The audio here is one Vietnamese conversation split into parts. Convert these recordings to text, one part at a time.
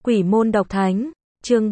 Quỷ môn độc thánh, chương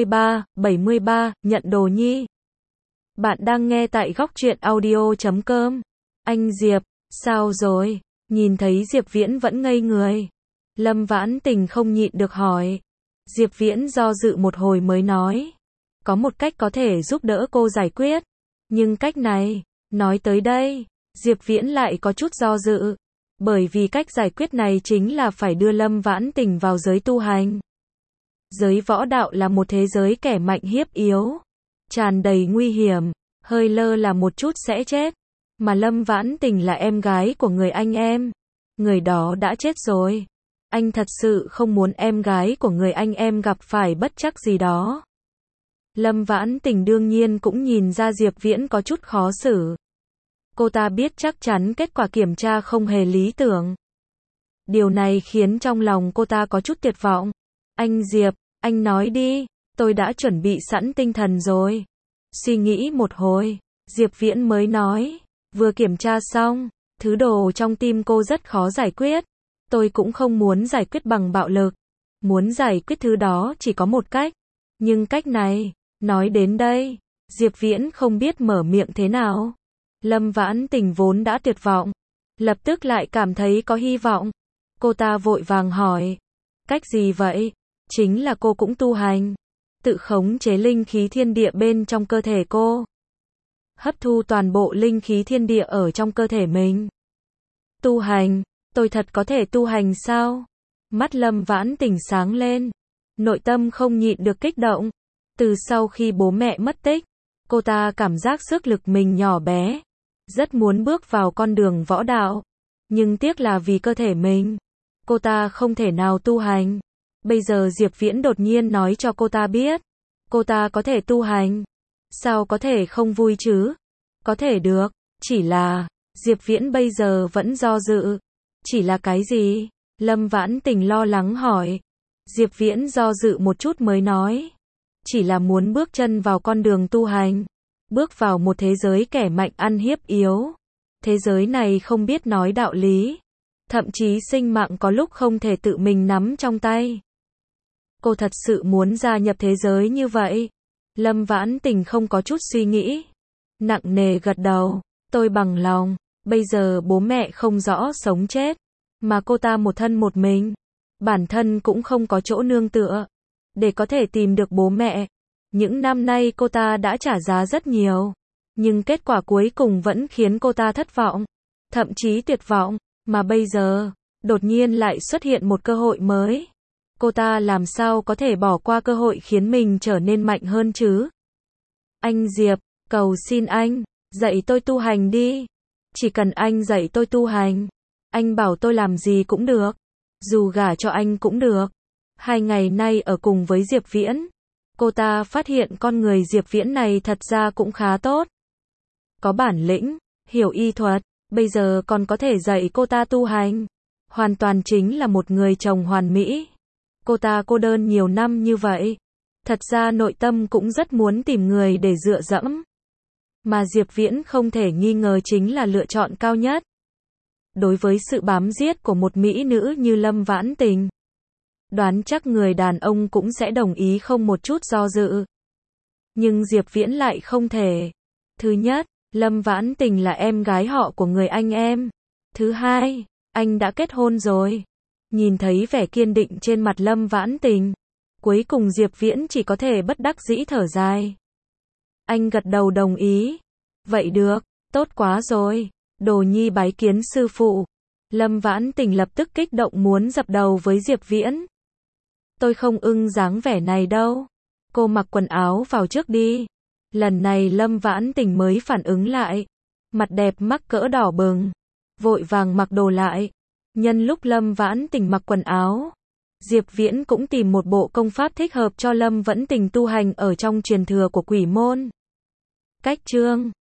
73, nhận đồ nhi. Bạn đang nghe tại góc truyện audio.com. Anh Diệp, sao rồi? Nhìn thấy Diệp Viễn vẫn ngây người. Lâm Vãn Tình không nhịn được hỏi. Diệp Viễn do dự một hồi mới nói. Có một cách có thể giúp đỡ cô giải quyết. Nhưng cách này, nói tới đây, Diệp Viễn lại có chút do dự. Bởi vì cách giải quyết này chính là phải đưa Lâm Vãn Tình vào giới tu hành. Giới võ đạo là một thế giới kẻ mạnh hiếp yếu, tràn đầy nguy hiểm, hơi lơ là một chút sẽ chết. Mà Lâm Vãn Tình là em gái của người anh em. Người đó đã chết rồi. Anh thật sự không muốn em gái của người anh em gặp phải bất trắc gì đó. Lâm Vãn Tình đương nhiên cũng nhìn ra Diệp Viễn có chút khó xử. Cô ta biết chắc chắn kết quả kiểm tra không hề lý tưởng. Điều này khiến trong lòng cô ta có chút tuyệt vọng. Anh Diệp, anh nói đi, tôi đã chuẩn bị sẵn tinh thần rồi. Suy nghĩ một hồi, Diệp Viễn mới nói, vừa kiểm tra xong, thứ đồ trong tim cô rất khó giải quyết. Tôi cũng không muốn giải quyết bằng bạo lực. Muốn giải quyết thứ đó chỉ có một cách. Nhưng cách này, nói đến đây, Diệp Viễn không biết mở miệng thế nào. Lâm Vãn Tình vốn đã tuyệt vọng, lập tức lại cảm thấy có hy vọng. Cô ta vội vàng hỏi, cách gì vậy? Chính là cô cũng tu hành, tự khống chế linh khí thiên địa bên trong cơ thể cô. Hấp thu toàn bộ linh khí thiên địa ở trong cơ thể mình. Tu hành, tôi thật có thể tu hành sao? Mắt Lâm Vãn Tình sáng lên, nội tâm không nhịn được kích động. Từ sau khi bố mẹ mất tích, cô ta cảm giác sức lực mình nhỏ bé, rất muốn bước vào con đường võ đạo, nhưng tiếc là vì cơ thể mình, cô ta không thể nào tu hành. Bây giờ Diệp Viễn đột nhiên nói cho cô ta biết, cô ta có thể tu hành. Sao có thể không vui chứ? Có thể được, chỉ là, Diệp Viễn bây giờ vẫn do dự. Chỉ là cái gì? Lâm Vãn Tình lo lắng hỏi. Diệp Viễn do dự một chút mới nói. Chỉ là muốn bước chân vào con đường tu hành. Bước vào một thế giới kẻ mạnh ăn hiếp yếu. Thế giới này không biết nói đạo lý. Thậm chí sinh mạng có lúc không thể tự mình nắm trong tay. Cô thật sự muốn gia nhập thế giới như vậy. Lâm Vãn Tình không có chút suy nghĩ. Nặng nề gật đầu. Tôi bằng lòng. Bây giờ bố mẹ không rõ sống chết. Mà cô ta một thân một mình. Bản thân cũng không có chỗ nương tựa. Để có thể tìm được bố mẹ. Những năm nay cô ta đã trả giá rất nhiều. Nhưng kết quả cuối cùng vẫn khiến cô ta thất vọng. Thậm chí tuyệt vọng. Mà bây giờ, đột nhiên lại xuất hiện một cơ hội mới. Cô ta làm sao có thể bỏ qua cơ hội khiến mình trở nên mạnh hơn chứ? Anh Diệp, cầu xin anh, dạy tôi tu hành đi. Chỉ cần anh dạy tôi tu hành, anh bảo tôi làm gì cũng được. Dù gả cho anh cũng được. 2 ngày nay ở cùng với Diệp Viễn, cô ta phát hiện con người Diệp Viễn này thật ra cũng khá tốt. Có bản lĩnh, hiểu y thuật, bây giờ còn có thể dạy cô ta tu hành. Hoàn toàn chính là một người chồng hoàn mỹ. Cô ta cô đơn nhiều năm như vậy. Thật ra nội tâm cũng rất muốn tìm người để dựa dẫm. Mà Diệp Viễn không thể nghi ngờ chính là lựa chọn cao nhất. Đối với sự bám giết của một mỹ nữ như Lâm Vãn Tình, đoán chắc người đàn ông cũng sẽ đồng ý không một chút do dự. Nhưng Diệp Viễn lại không thể. Thứ nhất, Lâm Vãn Tình là em gái họ của người anh em. Thứ hai, anh đã kết hôn rồi. Nhìn thấy vẻ kiên định trên mặt Lâm Vãn Tình, cuối cùng Diệp Viễn chỉ có thể bất đắc dĩ thở dài. Anh gật đầu đồng ý. Vậy được, tốt quá rồi. Đồ nhi bái kiến sư phụ. Lâm Vãn Tình lập tức kích động muốn dập đầu với Diệp Viễn. Tôi không ưng dáng vẻ này đâu. Cô mặc quần áo vào trước đi. Lần này Lâm Vãn Tình mới phản ứng lại. Mặt đẹp mắc cỡ đỏ bừng. Vội vàng mặc đồ lại. Nhân lúc Lâm Vãn Tình mặc quần áo, Diệp Viễn cũng tìm một bộ công pháp thích hợp cho Lâm Vãn Tình tu hành ở trong truyền thừa của Quỷ môn. Cách chương